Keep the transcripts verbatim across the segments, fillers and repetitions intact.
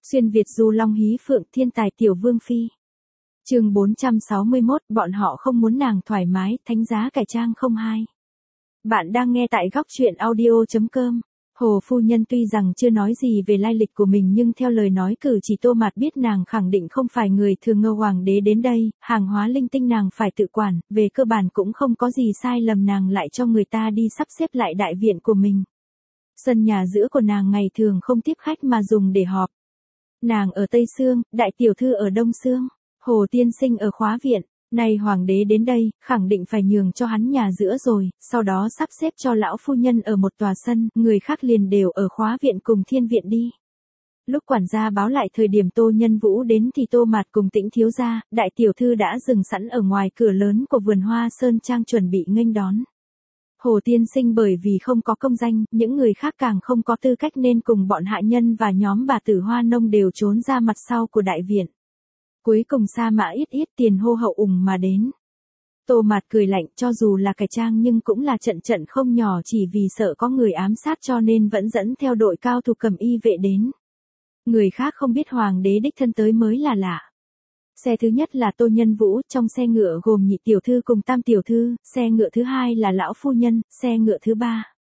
Xuyên Việt du long hí phượng thiên tài tiểu vương phi. Chương bốn trăm sáu mươi mốt, bọn họ không muốn nàng thoải mái, thánh giá cải trang không hai. Bạn đang nghe tại góc truyện audio chấm com. Hồ phu nhân tuy rằng chưa nói gì về lai lịch của mình nhưng theo lời nói cử chỉ Tô Mạt biết nàng khẳng định không phải người thường ngờ hoàng đế đến đây, hàng hóa linh tinh nàng phải tự quản, về cơ bản cũng không có gì sai lầm nàng lại cho người ta đi sắp xếp lại đại viện của mình. Sân nhà giữa của nàng ngày thường không tiếp khách mà dùng để họp. Nàng ở Tây Sương, đại tiểu thư ở Đông Sương, Hồ tiên sinh ở Khóa viện. Này hoàng đế đến đây, khẳng định phải nhường cho hắn nhà giữa rồi, sau đó sắp xếp cho lão phu nhân ở một tòa sân, người khác liền đều ở Khóa viện cùng Thiên viện đi. Lúc quản gia báo lại thời điểm Tô Nhân Vũ đến thì Tô Mạt cùng Tĩnh thiếu gia, đại tiểu thư đã dừng sẵn ở ngoài cửa lớn của vườn hoa sơn trang chuẩn bị nghênh đón. Hồ tiên sinh bởi vì không có công danh, những người khác càng không có tư cách nên cùng bọn hạ nhân và nhóm bà tử Hoa Nông đều trốn ra mặt sau của đại viện. Cuối cùng Sa Mã Yết Yết tiền hô hậu ủng mà đến. Tô Mạt cười lạnh, cho dù là cải trang nhưng cũng là trận trận không nhỏ, chỉ vì sợ có người ám sát cho nên vẫn dẫn theo đội cao thủ cầm y vệ đến. Người khác không biết hoàng đế đích thân tới mới là lạ. Xe thứ nhất là Tô Nhân Vũ, trong xe ngựa gồm nhị tiểu thư cùng tam tiểu thư, xe ngựa thứ hai là lão phu nhân, xe ngựa thứ ba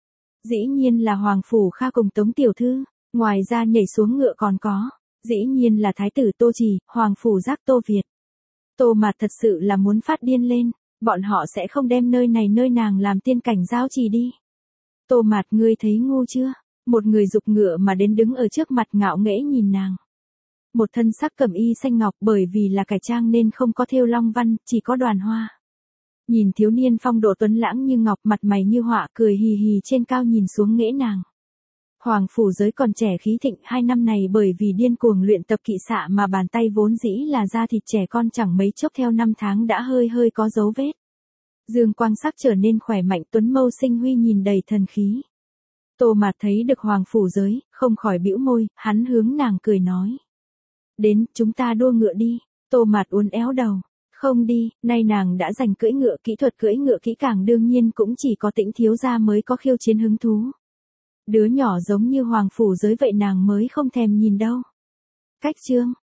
dĩ nhiên là Hoàng Phủ Kha cùng Tống tiểu thư, ngoài ra nhảy xuống ngựa còn có, dĩ nhiên là Thái tử Tô Trì, Hoàng Phủ Giác Tô Việt. Tô Mạt thật sự là muốn phát điên lên, bọn họ sẽ không đem nơi này nơi nàng làm tiên cảnh giao trì đi. Tô Mạt, ngươi thấy ngu chưa? Một người dục ngựa mà đến đứng ở trước mặt ngạo nghễ nhìn nàng. Một thân sắc cẩm y xanh ngọc, bởi vì là cải trang nên không có thêu long văn, chỉ có đoàn hoa. Nhìn thiếu niên phong độ tuấn lãng như ngọc, mặt mày như họa, cười hì hì trên cao nhìn xuống nghễ nàng. Hoàng phủ giới còn trẻ khí thịnh, hai năm này bởi vì điên cuồng luyện tập kỵ xạ mà bàn tay vốn dĩ là da thịt trẻ con chẳng mấy chốc theo năm tháng đã hơi hơi có dấu vết. Dương quang sắc trở nên khỏe mạnh, tuấn mâu sinh huy nhìn đầy thần khí. Tô Mạt thấy được hoàng phủ giới, không khỏi bĩu môi, hắn hướng nàng cười nói. Đến, chúng ta đua ngựa đi. Tô Mạt uốn éo đầu. Không đi, nay nàng đã giành cưỡi ngựa, kỹ thuật cưỡi ngựa kỹ càng đương nhiên cũng chỉ có Tĩnh thiếu gia mới có khiêu chiến hứng thú. Đứa nhỏ giống như hoàng phủ giới vậy nàng mới không thèm nhìn đâu. Cách chương,